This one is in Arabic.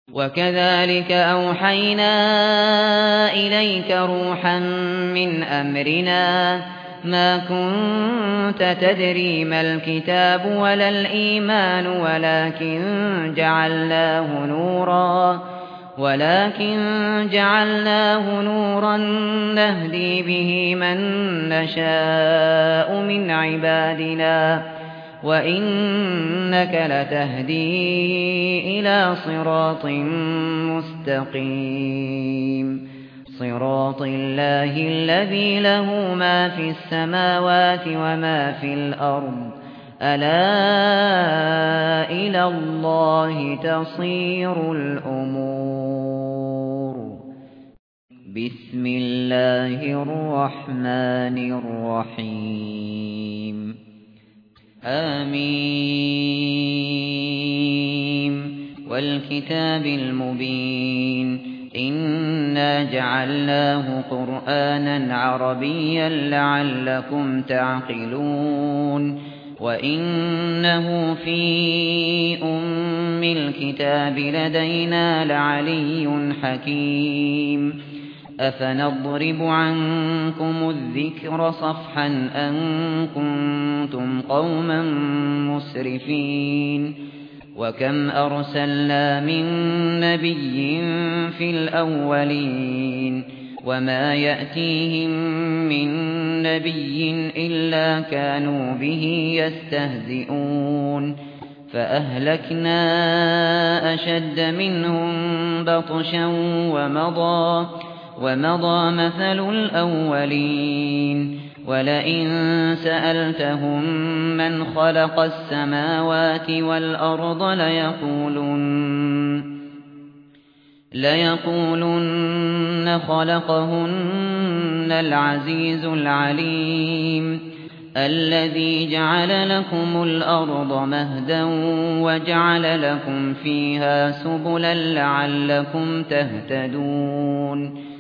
وكذلك أوحينا إليك روحا من أمرنا ما كنت تدري ما الكتاب ولا الإيمان ولكن جعلناه نورا نهدي به من نشاء من عبادنا وإنك لتهدي إلى صراط مستقيم صراط الله الذي له ما في السماوات وما في الأرض ألا إلى الله تصير الأمور بسم الله الرحمن الرحيم آمين والكتاب المبين إنا جعلناه قرآنا عربيا لعلكم تعقلون وإنه في أم الكتاب لدينا لعلي حكيم أفنضرب عنكم الذكر صفحا أن كنتم قوما مسرفين وكم أرسلنا من نبي في الأولين وما يأتيهم من نبي إلا كانوا به يستهزئون فأهلكنا أشد منهم بطشا ومضى مثل الأولين ولئن سألتهم من خلق السماوات والأرض ليقولن خلقهن العزيز العليم الذي جعل لكم الأرض مهدا وجعل لكم فيها سبلا لعلكم تهتدون